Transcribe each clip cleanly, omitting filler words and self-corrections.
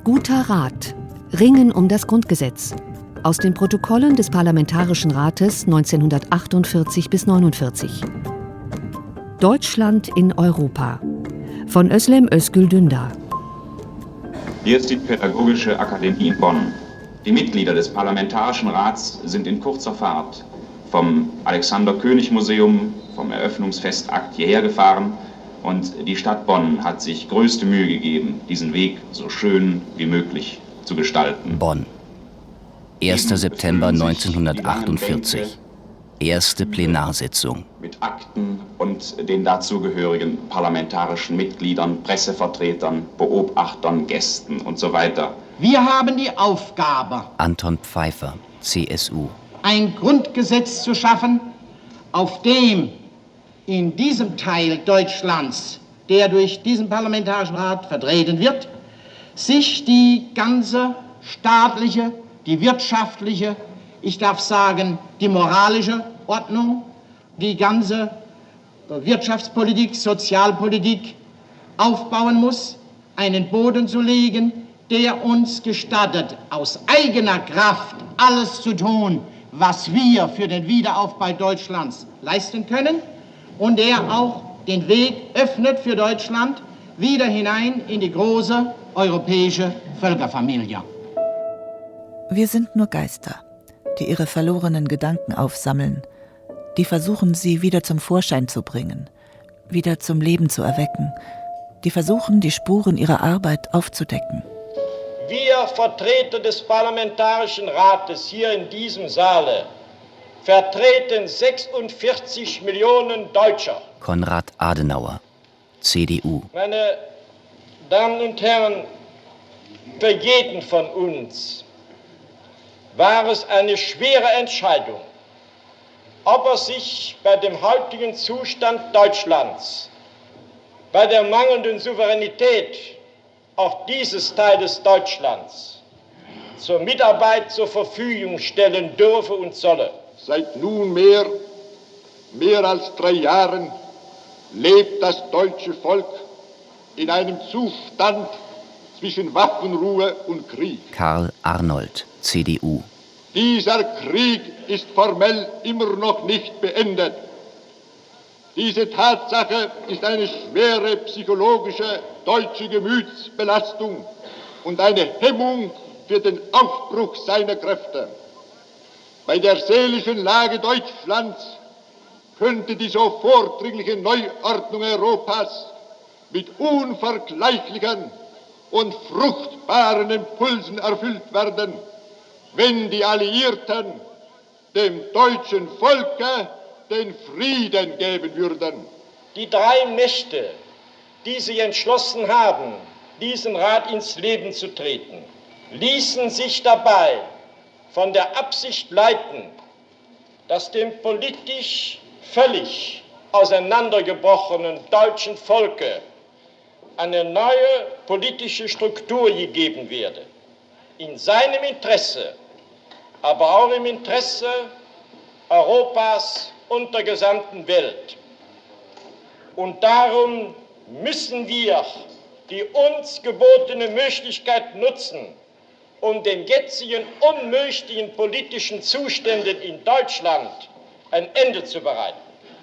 Guter Rat. Ringen um das Grundgesetz. Aus den Protokollen des Parlamentarischen Rates 1948 bis 49. Deutschland in Europa. Von Özlem Özgül Dündar. Hier ist die Pädagogische Akademie in Bonn. Die Mitglieder des Parlamentarischen Rats sind in kurzer Fahrt vom Alexander-König-Museum, vom Eröffnungsfestakt hierher gefahren. Und die Stadt Bonn hat sich größte Mühe gegeben, diesen Weg so schön wie möglich zu gestalten. Bonn. 1. September 1948. Erste Plenarsitzung. Mit Akten und den dazugehörigen parlamentarischen Mitgliedern, Pressevertretern, Beobachtern, Gästen und so weiter. Wir haben die Aufgabe, Anton Pfeiffer, CSU. ein Grundgesetz zu schaffen, auf dem in diesem Teil Deutschlands, der durch diesen Parlamentarischen Rat vertreten wird, sich die ganze staatliche, die wirtschaftliche, ich darf sagen, die moralische Ordnung, die ganze Wirtschaftspolitik, Sozialpolitik aufbauen muss, einen Boden zu legen, der uns gestattet, aus eigener Kraft alles zu tun, was wir für den Wiederaufbau Deutschlands leisten können und der auch den Weg öffnet für Deutschland wieder hinein in die große europäische Völkerfamilie. Wir sind nur Geister, die ihre verlorenen Gedanken aufsammeln, die versuchen, sie wieder zum Vorschein zu bringen, wieder zum Leben zu erwecken, die versuchen, die Spuren ihrer Arbeit aufzudecken. Wir Vertreter des Parlamentarischen Rates hier in diesem Saale vertreten 46 Millionen Deutscher. Konrad Adenauer, CDU. Meine Damen und Herren, für jeden von uns war es eine schwere Entscheidung, ob er sich bei dem heutigen Zustand Deutschlands, bei der mangelnden Souveränität auch dieses Teiles Deutschlands zur Mitarbeit zur Verfügung stellen dürfe und solle. Seit nunmehr mehr als 3 Jahren lebt das deutsche Volk in einem Zustand zwischen Waffenruhe und Krieg. Karl Arnold, CDU. Dieser Krieg ist formell immer noch nicht beendet. Diese Tatsache ist eine schwere psychologische deutsche Gemütsbelastung und eine Hemmung für den Aufbruch seiner Kräfte. Bei der seelischen Lage Deutschlands könnte die so vordringliche Neuordnung Europas mit unvergleichlichen und fruchtbaren Impulsen erfüllt werden, wenn die Alliierten dem deutschen Volke den Frieden geben würden. Die 3 Mächte, die sich entschlossen haben, diesen Rat ins Leben zu treten, ließen sich dabei von der Absicht leiten, dass dem politisch völlig auseinandergebrochenen deutschen Volke eine neue politische Struktur gegeben werde. In seinem Interesse, aber auch im Interesse Europas und der gesamten Welt. Und darum müssen wir die uns gebotene Möglichkeit nutzen, um den jetzigen unmöglichen politischen Zuständen in Deutschland ein Ende zu bereiten.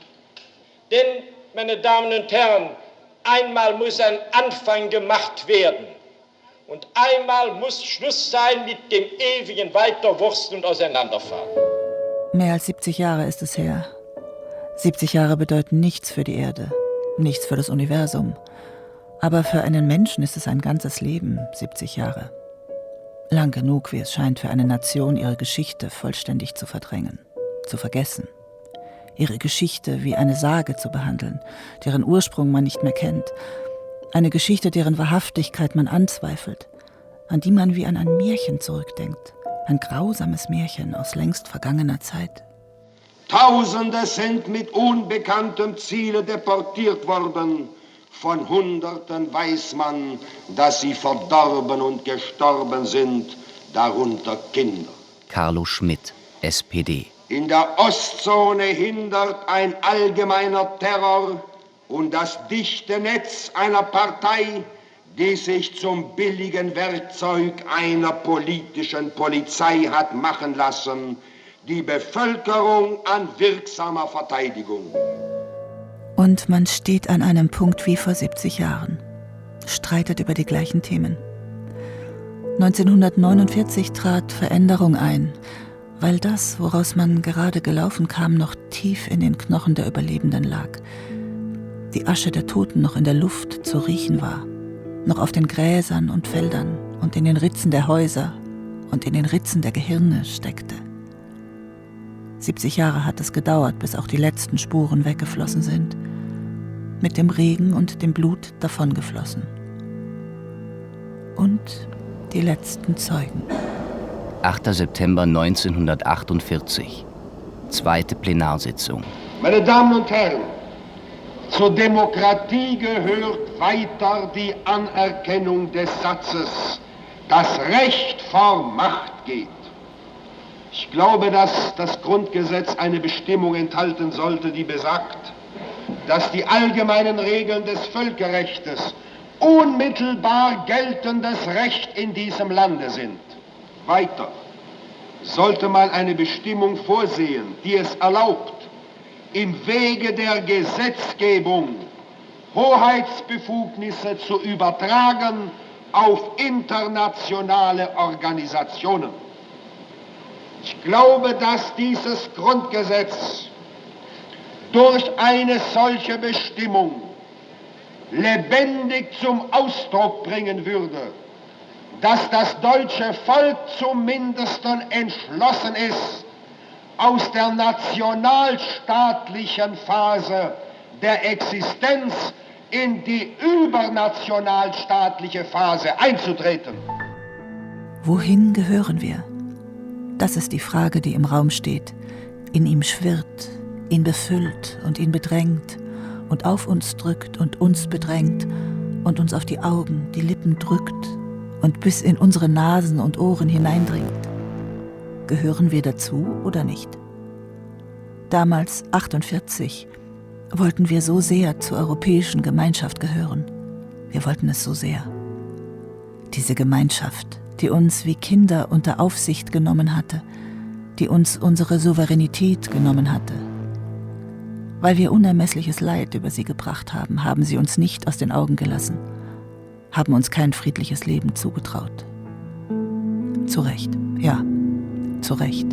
Denn, meine Damen und Herren, einmal muss ein Anfang gemacht werden und einmal muss Schluss sein mit dem ewigen Weiterwursteln und Auseinanderfahren. Mehr als 70 Jahre ist es her. 70 Jahre bedeuten nichts für die Erde, nichts für das Universum. Aber für einen Menschen ist es ein ganzes Leben, 70 Jahre. Lang genug, wie es scheint, für eine Nation, ihre Geschichte vollständig zu verdrängen, zu vergessen. Ihre Geschichte wie eine Sage zu behandeln, deren Ursprung man nicht mehr kennt. Eine Geschichte, deren Wahrhaftigkeit man anzweifelt, an die man wie an ein Märchen zurückdenkt. Ein grausames Märchen aus längst vergangener Zeit. Tausende sind mit unbekanntem Ziele deportiert worden. Von Hunderten weiß man, dass sie verdorben und gestorben sind, darunter Kinder. Carlo Schmidt, SPD. In der Ostzone hindert ein allgemeiner Terror und das dichte Netz einer Partei die sich zum billigen Werkzeug einer politischen Polizei hat machen lassen, die Bevölkerung an wirksamer Verteidigung. Und man steht an einem Punkt wie vor 70 Jahren, streitet über die gleichen Themen. 1949 trat Veränderung ein, weil das, woraus man gerade gelaufen kam, noch tief in den Knochen der Überlebenden lag. Die Asche der Toten noch in der Luft zu riechen war, noch auf den Gräsern und Feldern und in den Ritzen der Häuser und in den Ritzen der Gehirne steckte. 70 Jahre hat es gedauert, bis auch die letzten Spuren weggeflossen sind, mit dem Regen und dem Blut davongeflossen. Und die letzten Zeugen. 8. September 1948. Zweite Plenarsitzung. Meine Damen und Herren, zur Demokratie gehört weiter die Anerkennung des Satzes, dass Recht vor Macht geht. Ich glaube, dass das Grundgesetz eine Bestimmung enthalten sollte, die besagt, dass die allgemeinen Regeln des Völkerrechtes unmittelbar geltendes Recht in diesem Lande sind. Weiter sollte man eine Bestimmung vorsehen, die es erlaubt, im Wege der Gesetzgebung Hoheitsbefugnisse zu übertragen auf internationale Organisationen. Ich glaube, dass dieses Grundgesetz durch eine solche Bestimmung lebendig zum Ausdruck bringen würde, dass das deutsche Volk zumindest entschlossen ist, aus der nationalstaatlichen Phase der Existenz in die übernationalstaatliche Phase einzutreten. Wohin gehören wir? Das ist die Frage, die im Raum steht, in ihm schwirrt, ihn befüllt und ihn bedrängt und auf uns drückt und uns bedrängt und uns auf die Augen, die Lippen drückt und bis in unsere Nasen und Ohren hineindringt. Gehören wir dazu oder nicht? Damals, 1948, wollten wir so sehr zur europäischen Gemeinschaft gehören. Wir wollten es so sehr. Diese Gemeinschaft, die uns wie Kinder unter Aufsicht genommen hatte, die uns unsere Souveränität genommen hatte. Weil wir unermessliches Leid über sie gebracht haben, haben sie uns nicht aus den Augen gelassen, haben uns kein friedliches Leben zugetraut. Zu Recht, ja, zu Recht.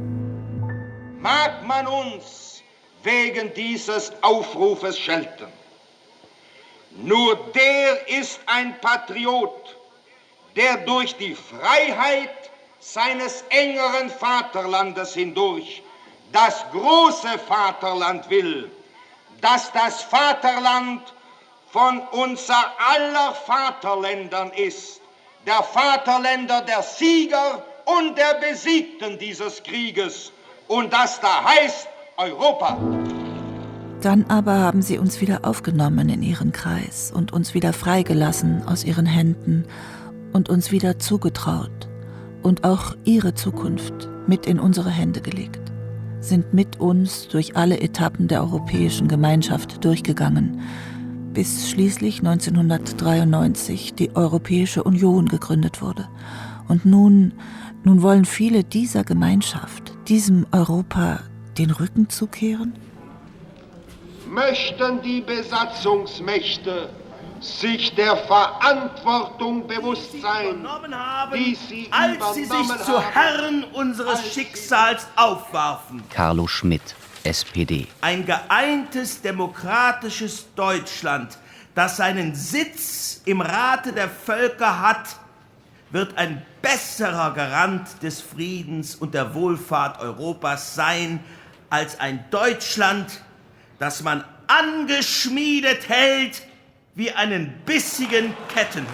Mag man uns wegen dieses Aufrufes schelten. Nur der ist ein Patriot, der durch die Freiheit seines engeren Vaterlandes hindurch das große Vaterland will, dass das Vaterland von unser aller Vaterländern ist, der Vaterländer der Sieger und der Besiegten dieses Krieges, und das da heißt Europa. Dann aber haben sie uns wieder aufgenommen in ihren Kreis und uns wieder freigelassen aus ihren Händen und uns wieder zugetraut und auch ihre Zukunft mit in unsere Hände gelegt, sind mit uns durch alle Etappen der europäischen Gemeinschaft durchgegangen, bis schließlich 1993 die Europäische Union gegründet wurde. Und nun wollen viele dieser Gemeinschaft, diesem Europa, den Rücken zukehren? Möchten die Besatzungsmächte sich der Verantwortung bewusst sein, die sie als sie sich zu Herren unseres Schicksals aufwarfen. Carlo Schmitt, SPD. Ein geeintes, demokratisches Deutschland, das seinen Sitz im Rate der Völker hat, wird ein besserer Garant des Friedens und der Wohlfahrt Europas sein, als ein Deutschland, das man angeschmiedet hält wie einen bissigen Kettenhund.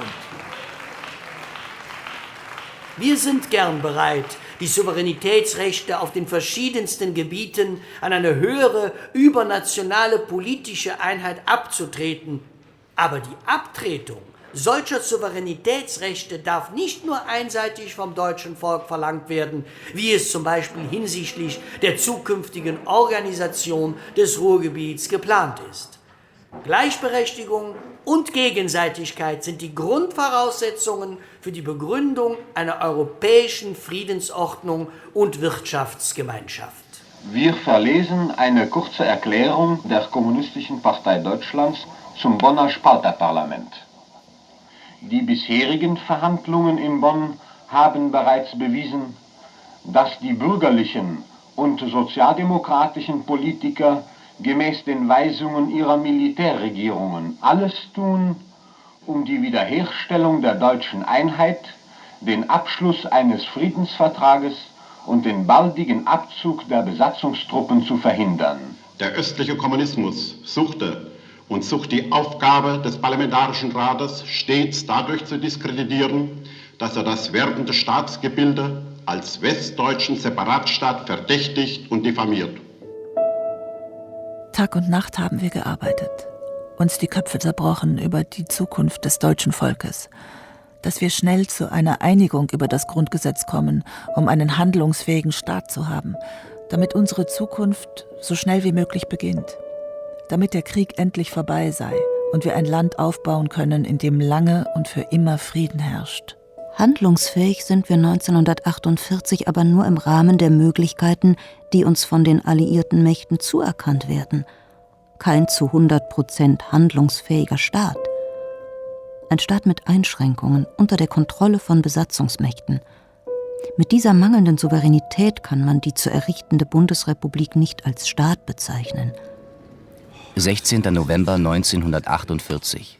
Wir sind gern bereit, die Souveränitätsrechte auf den verschiedensten Gebieten an eine höhere, übernationale politische Einheit abzutreten. Aber die Abtretung solcher Souveränitätsrechte darf nicht nur einseitig vom deutschen Volk verlangt werden, wie es zum Beispiel hinsichtlich der zukünftigen Organisation des Ruhrgebiets geplant ist. Gleichberechtigung und Gegenseitigkeit sind die Grundvoraussetzungen für die Begründung einer europäischen Friedensordnung und Wirtschaftsgemeinschaft. Wir verlesen eine kurze Erklärung der Kommunistischen Partei Deutschlands zum Bonner Spalterparlament. Die bisherigen Verhandlungen in Bonn haben bereits bewiesen, dass die bürgerlichen und sozialdemokratischen Politiker gemäß den Weisungen ihrer Militärregierungen alles tun, um die Wiederherstellung der deutschen Einheit, den Abschluss eines Friedensvertrages und den baldigen Abzug der Besatzungstruppen zu verhindern. Der östliche Kommunismus suchte und sucht die Aufgabe des Parlamentarischen Rates stets dadurch zu diskreditieren, dass er das werdende Staatsgebilde als westdeutschen Separatstaat verdächtigt und diffamiert. Tag und Nacht haben wir gearbeitet, uns die Köpfe zerbrochen über die Zukunft des deutschen Volkes, dass wir schnell zu einer Einigung über das Grundgesetz kommen, um einen handlungsfähigen Staat zu haben, damit unsere Zukunft so schnell wie möglich beginnt, damit der Krieg endlich vorbei sei und wir ein Land aufbauen können, in dem lange und für immer Frieden herrscht. Handlungsfähig sind wir 1948 aber nur im Rahmen der Möglichkeiten, die uns von den alliierten Mächten zuerkannt werden. Kein zu 100% handlungsfähiger Staat. Ein Staat mit Einschränkungen unter der Kontrolle von Besatzungsmächten. Mit dieser mangelnden Souveränität kann man die zu errichtende Bundesrepublik nicht als Staat bezeichnen. 16. November 1948.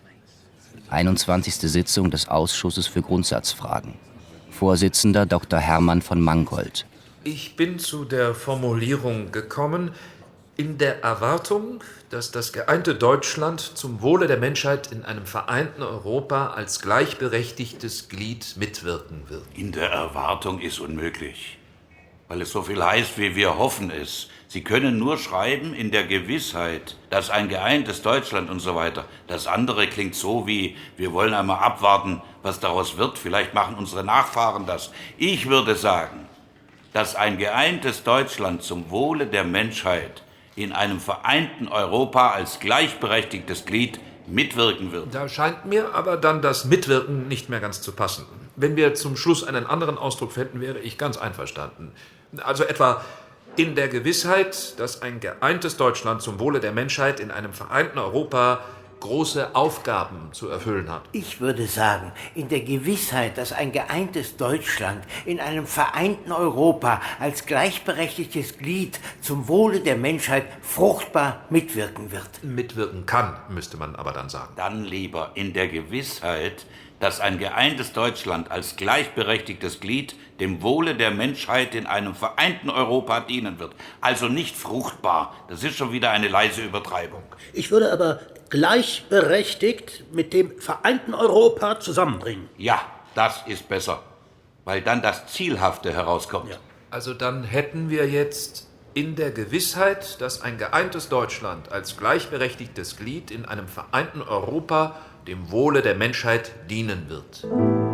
21. Sitzung des Ausschusses für Grundsatzfragen. Vorsitzender Dr. Hermann von Mangold. Ich bin zu der Formulierung gekommen, in der Erwartung, dass das geeinte Deutschland zum Wohle der Menschheit in einem vereinten Europa als gleichberechtigtes Glied mitwirken wird. In der Erwartung ist unmöglich, weil es so viel heißt, wie wir hoffen es. Sie können nur schreiben in der Gewissheit, dass ein geeintes Deutschland und so weiter. Das andere klingt so wie, wir wollen einmal abwarten, was daraus wird. Vielleicht machen unsere Nachfahren das. Ich würde sagen, dass ein geeintes Deutschland zum Wohle der Menschheit in einem vereinten Europa als gleichberechtigtes Glied mitwirken wird. Da scheint mir aber dann das Mitwirken nicht mehr ganz zu passen. Wenn wir zum Schluss einen anderen Ausdruck fänden, wäre ich ganz einverstanden. Also etwa in der Gewissheit, dass ein geeintes Deutschland zum Wohle der Menschheit in einem vereinten Europa große Aufgaben zu erfüllen hat. Ich würde sagen, in der Gewissheit, dass ein geeintes Deutschland in einem vereinten Europa als gleichberechtigtes Glied zum Wohle der Menschheit fruchtbar mitwirken wird. Mitwirken kann, müsste man aber dann sagen. Dann lieber in der Gewissheit, dass ein geeintes Deutschland als gleichberechtigtes Glied dem Wohle der Menschheit in einem vereinten Europa dienen wird. Also nicht fruchtbar. Das ist schon wieder eine leise Übertreibung. Ich würde aber gleichberechtigt mit dem vereinten Europa zusammenbringen. Ja, das ist besser, weil dann das Zielhafte herauskommt. Ja. Also dann hätten wir jetzt in der Gewissheit, dass ein geeintes Deutschland als gleichberechtigtes Glied in einem vereinten Europa dem Wohle der Menschheit dienen wird.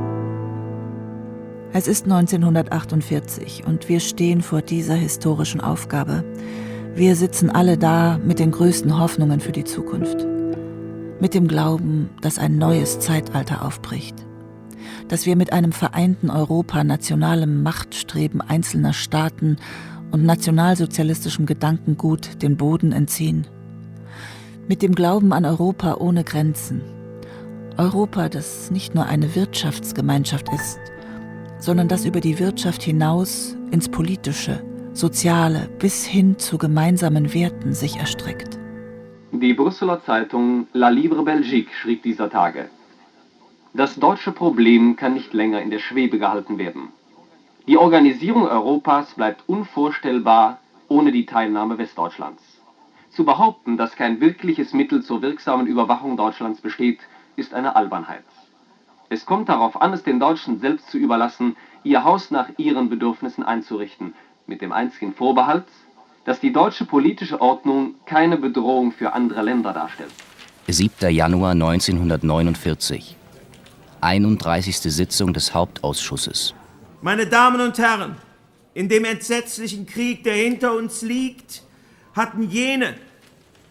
Es ist 1948 und wir stehen vor dieser historischen Aufgabe. Wir sitzen alle da mit den größten Hoffnungen für die Zukunft. Mit dem Glauben, dass ein neues Zeitalter aufbricht. Dass wir mit einem vereinten Europa nationalem Machtstreben einzelner Staaten und nationalsozialistischem Gedankengut den Boden entziehen. Mit dem Glauben an Europa ohne Grenzen. Europa, das nicht nur eine Wirtschaftsgemeinschaft ist, sondern das über die Wirtschaft hinaus ins Politische, Soziale bis hin zu gemeinsamen Werten sich erstreckt. Die Brüsseler Zeitung La Libre Belgique schrieb dieser Tage: Das deutsche Problem kann nicht länger in der Schwebe gehalten werden. Die Organisierung Europas bleibt unvorstellbar ohne die Teilnahme Westdeutschlands. Zu behaupten, dass kein wirkliches Mittel zur wirksamen Überwachung Deutschlands besteht, ist eine Albernheit. Es kommt darauf an, es den Deutschen selbst zu überlassen, ihr Haus nach ihren Bedürfnissen einzurichten, mit dem einzigen Vorbehalt, dass die deutsche politische Ordnung keine Bedrohung für andere Länder darstellt. 7. Januar 1949. 31. Sitzung des Hauptausschusses. Meine Damen und Herren, in dem entsetzlichen Krieg, der hinter uns liegt, hatten jene,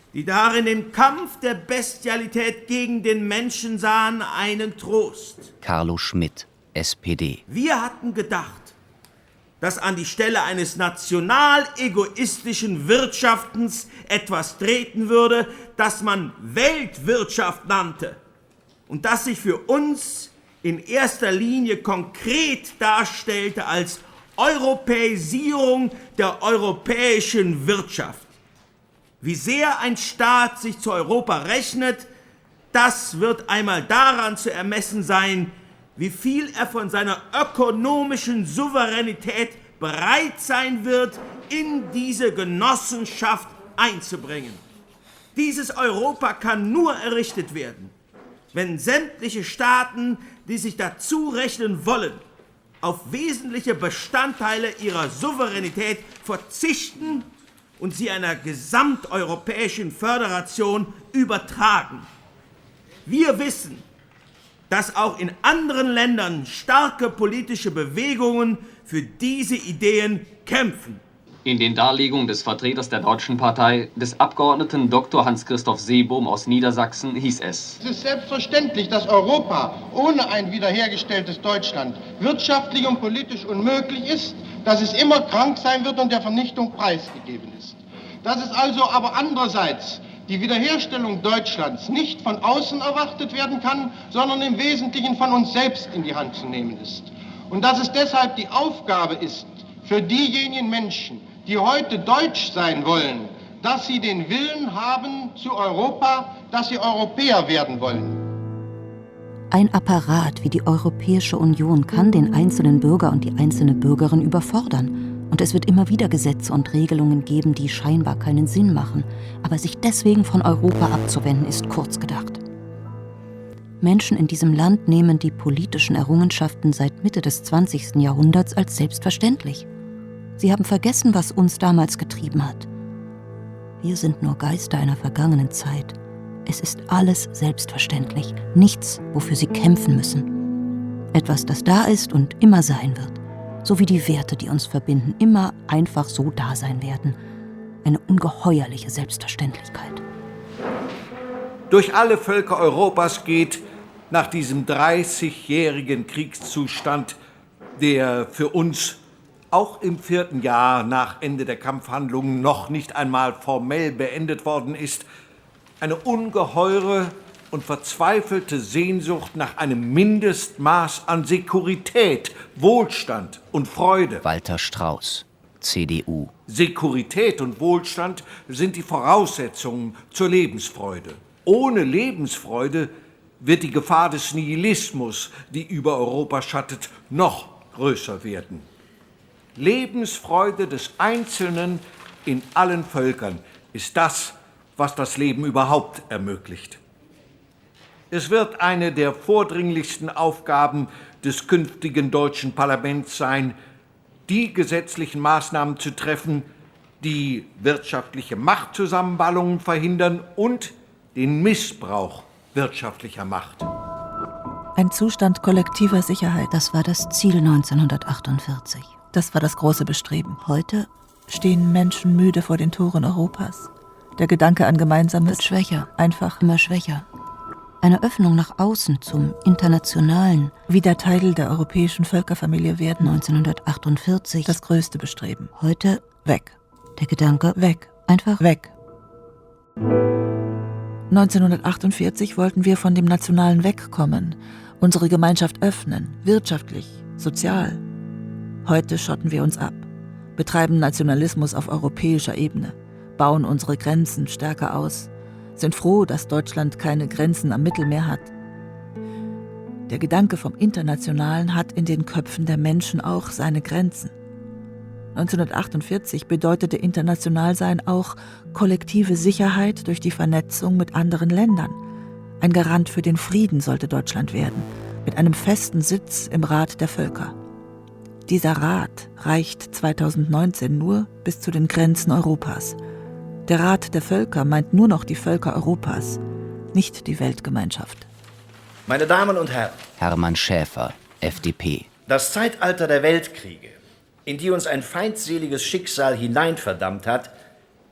die darin den Kampf der Bestialität gegen den Menschen sahen, einen Trost. Carlo Schmidt, SPD. Wir hatten gedacht, dass an die Stelle eines national egoistischen Wirtschaftens etwas treten würde, das man Weltwirtschaft nannte und das sich für uns in erster Linie konkret darstellte als Europäisierung der europäischen Wirtschaft. Wie sehr ein Staat sich zu Europa rechnet, das wird einmal daran zu ermessen sein, wie viel er von seiner ökonomischen Souveränität bereit sein wird, in diese Genossenschaft einzubringen. Dieses Europa kann nur errichtet werden, wenn sämtliche Staaten, die sich dazu rechnen wollen, auf wesentliche Bestandteile ihrer Souveränität verzichten und sie einer gesamteuropäischen Föderation übertragen. Wir wissen, dass auch in anderen Ländern starke politische Bewegungen für diese Ideen kämpfen. In den Darlegungen des Vertreters der Deutschen Partei, des Abgeordneten Dr. Hans-Christoph Seebohm aus Niedersachsen, hieß es: Es ist selbstverständlich, dass Europa ohne ein wiederhergestelltes Deutschland wirtschaftlich und politisch unmöglich ist, dass es immer krank sein wird und der Vernichtung preisgegeben ist. Dass es also aber andererseits die Wiederherstellung Deutschlands nicht von außen erwartet werden kann, sondern im Wesentlichen von uns selbst in die Hand zu nehmen ist. Und dass es deshalb die Aufgabe ist, für diejenigen Menschen, die heute deutsch sein wollen, dass sie den Willen haben zu Europa, dass sie Europäer werden wollen. Ein Apparat wie die Europäische Union kann den einzelnen Bürger und die einzelne Bürgerin überfordern. Und es wird immer wieder Gesetze und Regelungen geben, die scheinbar keinen Sinn machen. Aber sich deswegen von Europa abzuwenden, ist kurz gedacht. Menschen in diesem Land nehmen die politischen Errungenschaften seit Mitte des 20. Jahrhunderts als selbstverständlich. Sie haben vergessen, was uns damals getrieben hat. Wir sind nur Geister einer vergangenen Zeit. Es ist alles selbstverständlich, nichts, wofür sie kämpfen müssen. Etwas, das da ist und immer sein wird. So wie die Werte, die uns verbinden, immer einfach so da sein werden. Eine ungeheuerliche Selbstverständlichkeit. Durch alle Völker Europas geht nach diesem 30-jährigen Kriegszustand, der für uns auch im 4. Jahr nach Ende der Kampfhandlungen noch nicht einmal formell beendet worden ist, eine ungeheure und verzweifelte Sehnsucht nach einem Mindestmaß an Sekurität, Wohlstand und Freude. Walter Strauß, CDU. Sekurität und Wohlstand sind die Voraussetzungen zur Lebensfreude. Ohne Lebensfreude wird die Gefahr des Nihilismus, die über Europa schattet, noch größer werden. Lebensfreude des Einzelnen in allen Völkern ist das, was das Leben überhaupt ermöglicht. Es wird eine der vordringlichsten Aufgaben des künftigen deutschen Parlaments sein, die gesetzlichen Maßnahmen zu treffen, die wirtschaftliche Machtzusammenballungen verhindern und den Missbrauch wirtschaftlicher Macht. Ein Zustand kollektiver Sicherheit. Das war das Ziel 1948. Das war das große Bestreben. Heute stehen Menschen müde vor den Toren Europas. Der Gedanke an Gemeinsames wird schwächer. Einfach immer schwächer. Eine Öffnung nach außen zum Internationalen. Wieder Teil der europäischen Völkerfamilie werden. 1948. Das größte Bestreben. Heute weg. Der Gedanke weg. Einfach weg. 1948 wollten wir von dem Nationalen wegkommen, unsere Gemeinschaft öffnen, wirtschaftlich, sozial. Heute schotten wir uns ab, betreiben Nationalismus auf europäischer Ebene, bauen unsere Grenzen stärker aus, sind froh, dass Deutschland keine Grenzen am Mittelmeer hat. Der Gedanke vom Internationalen hat in den Köpfen der Menschen auch seine Grenzen. 1948 bedeutete Internationalsein auch kollektive Sicherheit durch die Vernetzung mit anderen Ländern. Ein Garant für den Frieden sollte Deutschland werden, mit einem festen Sitz im Rat der Völker. Dieser Rat reicht 2019 nur bis zu den Grenzen Europas. Der Rat der Völker meint nur noch die Völker Europas, nicht die Weltgemeinschaft. Meine Damen und Herren, Hermann Schäfer, FDP. Das Zeitalter der Weltkriege, in die uns ein feindseliges Schicksal hineinverdammt hat,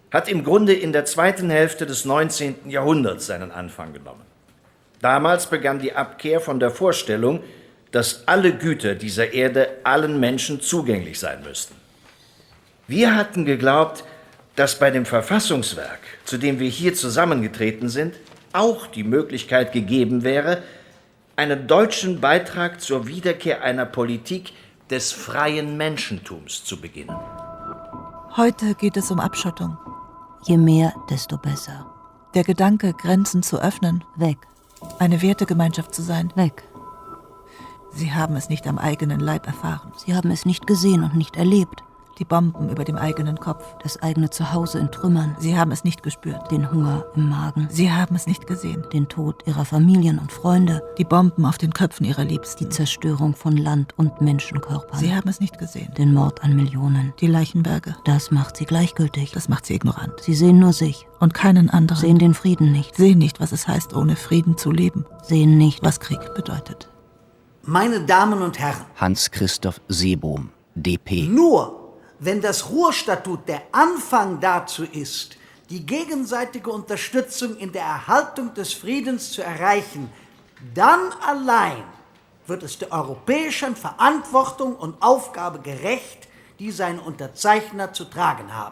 hat im Grunde in der zweiten Hälfte des 19. Jahrhunderts seinen Anfang genommen. Damals begann die Abkehr von der Vorstellung, dass alle Güter dieser Erde allen Menschen zugänglich sein müssten. Wir hatten geglaubt, dass bei dem Verfassungswerk, zu dem wir hier zusammengetreten sind, auch die Möglichkeit gegeben wäre, einen deutschen Beitrag zur Wiederkehr einer Politik des freien Menschentums zu beginnen. Heute geht es um Abschottung. Je mehr, desto besser. Der Gedanke, Grenzen zu öffnen. Weg. Eine Wertegemeinschaft zu sein. Weg. Sie haben es nicht am eigenen Leib erfahren. Sie haben es nicht gesehen und nicht erlebt. Die Bomben über dem eigenen Kopf. Das eigene Zuhause in Trümmern. Sie haben es nicht gespürt. Den Hunger im Magen. Sie haben es nicht gesehen. Den Tod ihrer Familien und Freunde. Die Bomben auf den Köpfen ihrer Liebsten. Die Zerstörung von Land und Menschenkörpern. Sie haben es nicht gesehen. Den Mord an Millionen. Die Leichenberge. Das macht sie gleichgültig. Das macht sie ignorant. Sie sehen nur sich. Und keinen anderen. Sehen den Frieden nicht. Sehen nicht, was es heißt, ohne Frieden zu leben. Sehen nicht, was Krieg bedeutet. Meine Damen und Herren. Hans-Christoph Seebohm, DP. Nur wenn das Ruhrstatut der Anfang dazu ist, die gegenseitige Unterstützung in der Erhaltung des Friedens zu erreichen, dann allein wird es der europäischen Verantwortung und Aufgabe gerecht, die seine Unterzeichner zu tragen haben.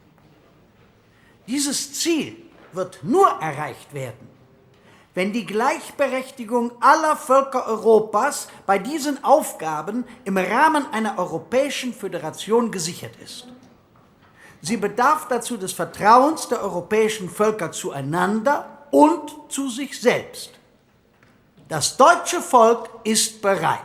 Dieses Ziel wird nur erreicht werden, wenn die Gleichberechtigung aller Völker Europas bei diesen Aufgaben im Rahmen einer europäischen Föderation gesichert ist. Sie bedarf dazu des Vertrauens der europäischen Völker zueinander und zu sich selbst. Das deutsche Volk ist bereit.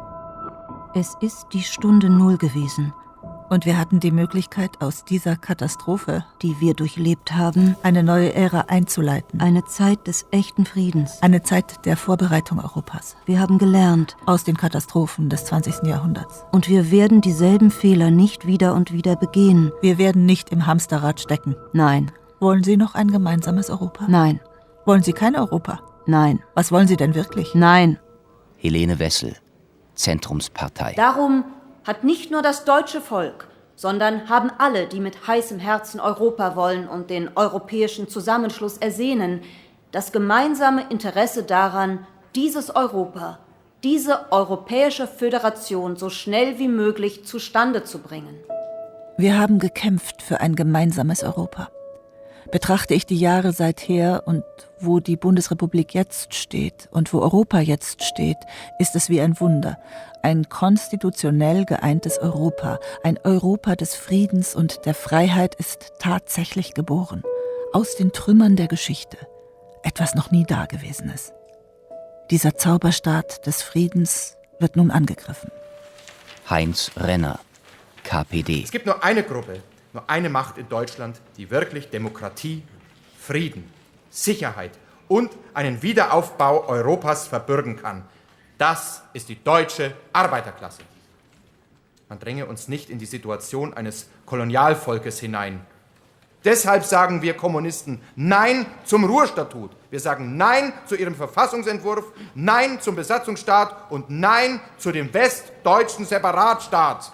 Es ist die Stunde Null gewesen. Und wir hatten die Möglichkeit, aus dieser Katastrophe, die wir durchlebt haben, eine neue Ära einzuleiten. Eine Zeit des echten Friedens. Eine Zeit der Vorbereitung Europas. Wir haben gelernt aus den Katastrophen des 20. Jahrhunderts. Und wir werden dieselben Fehler nicht wieder und wieder begehen. Wir werden nicht im Hamsterrad stecken. Nein. Wollen Sie noch ein gemeinsames Europa? Nein. Wollen Sie kein Europa? Nein. Was wollen Sie denn wirklich? Nein. Helene Wessel, Zentrumspartei. Darum hat nicht nur das deutsche Volk, sondern haben alle, die mit heißem Herzen Europa wollen und den europäischen Zusammenschluss ersehnen, das gemeinsame Interesse daran, dieses Europa, diese europäische Föderation so schnell wie möglich zustande zu bringen. Wir haben gekämpft für ein gemeinsames Europa. Betrachte ich die Jahre seither und wo die Bundesrepublik jetzt steht und wo Europa jetzt steht, ist es wie ein Wunder. Ein konstitutionell geeintes Europa, ein Europa des Friedens und der Freiheit ist tatsächlich geboren. Aus den Trümmern der Geschichte. Etwas noch nie Dagewesenes. Dieser Zauberstaat des Friedens wird nun angegriffen. Heinz Renner, KPD. Es gibt nur eine Gruppe, nur eine Macht in Deutschland, die wirklich Demokratie, Frieden, Sicherheit und einen Wiederaufbau Europas verbürgen kann. Das ist die deutsche Arbeiterklasse. Man dränge uns nicht in die Situation eines Kolonialvolkes hinein. Deshalb sagen wir Kommunisten Nein zum Ruhrstatut. Wir sagen Nein zu ihrem Verfassungsentwurf, Nein zum Besatzungsstaat und Nein zu dem westdeutschen Separatstaat.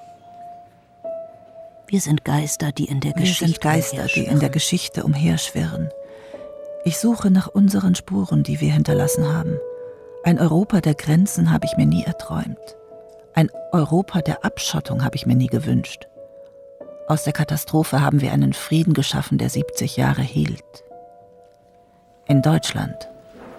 Wir sind Geister, die in der Geschichte umherschwirren. Ich suche nach unseren Spuren, die wir hinterlassen haben. Ein Europa der Grenzen habe ich mir nie erträumt. Ein Europa der Abschottung habe ich mir nie gewünscht. Aus der Katastrophe haben wir einen Frieden geschaffen, der 70 Jahre hielt. In Deutschland.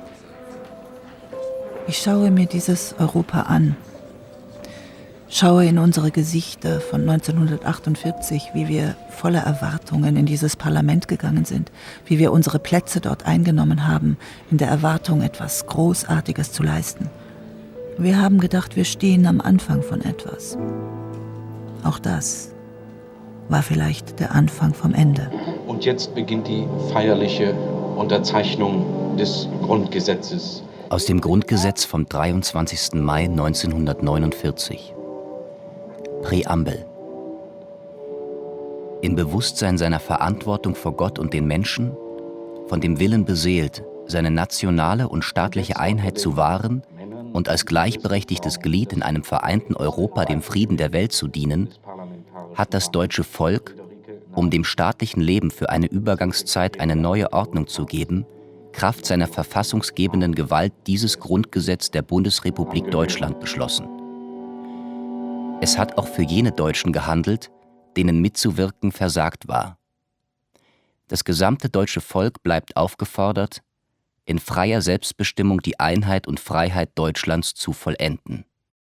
Ich schaue mir dieses Europa an. Schaue in unsere Gesichter von 1948, wie wir voller Erwartungen in dieses Parlament gegangen sind, wie wir unsere Plätze dort eingenommen haben, in der Erwartung, etwas Großartiges zu leisten. Wir haben gedacht, wir stehen am Anfang von etwas. Auch das war vielleicht der Anfang vom Ende. Und jetzt beginnt die feierliche Unterzeichnung des Grundgesetzes. Aus dem Grundgesetz vom 23. Mai 1949. Präambel. In Bewusstsein seiner Verantwortung vor Gott und den Menschen, von dem Willen beseelt, seine nationale und staatliche Einheit zu wahren und als gleichberechtigtes Glied in einem vereinten Europa dem Frieden der Welt zu dienen, hat das deutsche Volk um dem staatlichen Leben für eine Übergangszeit eine neue Ordnung zu geben, Kraft seiner verfassungsgebenden Gewalt dieses Grundgesetz der Bundesrepublik Deutschland beschlossen. Es hat auch für jene Deutschen gehandelt, denen mitzuwirken versagt war. Das gesamte deutsche Volk bleibt aufgefordert, in freier Selbstbestimmung die Einheit und Freiheit Deutschlands zu vollenden.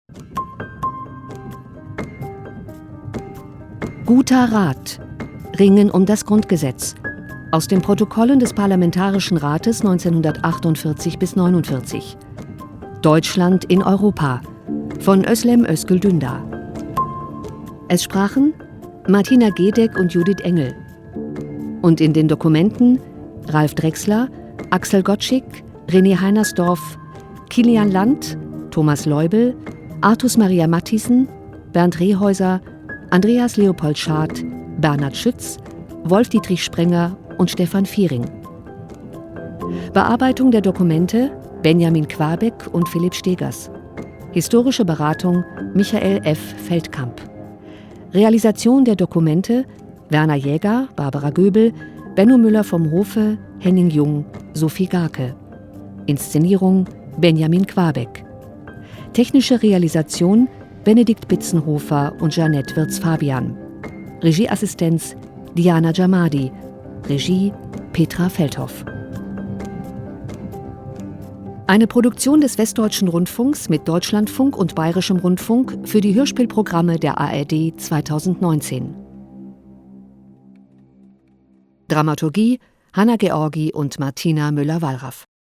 Guter Rat. Ringen um das Grundgesetz. Aus den Protokollen des Parlamentarischen Rates 1948 bis 49. Deutschland in Europa. Von Özlem Özgül Dündar. Es sprachen Martina Gedeck und Judith Engel. Und in den Dokumenten Ralf Drechsler, Axel Gottschick, René Heinersdorf, Kilian Land, Thomas Leubel, Artus Maria Mathiesen, Bernd Rehäuser, Andreas Leopold Schad, Bernhard Schütz, Wolf-Dietrich Sprenger und Stefan Viering. Bearbeitung der Dokumente Benjamin Quabeck und Philipp Stegers. Historische Beratung Michael F. Feldkamp. Realisation der Dokumente Werner Jäger, Barbara Göbel, Benno Müller vom Hofe, Henning Jung, Sophie Garke. Inszenierung Benjamin Quabeck. Technische Realisation Benedikt Bitzenhofer und Jeanette Wirz-Fabian. Regieassistenz Diana Jamadi. Regie Petra Feldhoff. Eine Produktion des Westdeutschen Rundfunks mit Deutschlandfunk und Bayerischem Rundfunk für die Hörspielprogramme der ARD 2019. Dramaturgie Hanna Georgi und Martina Müller-Wallraff.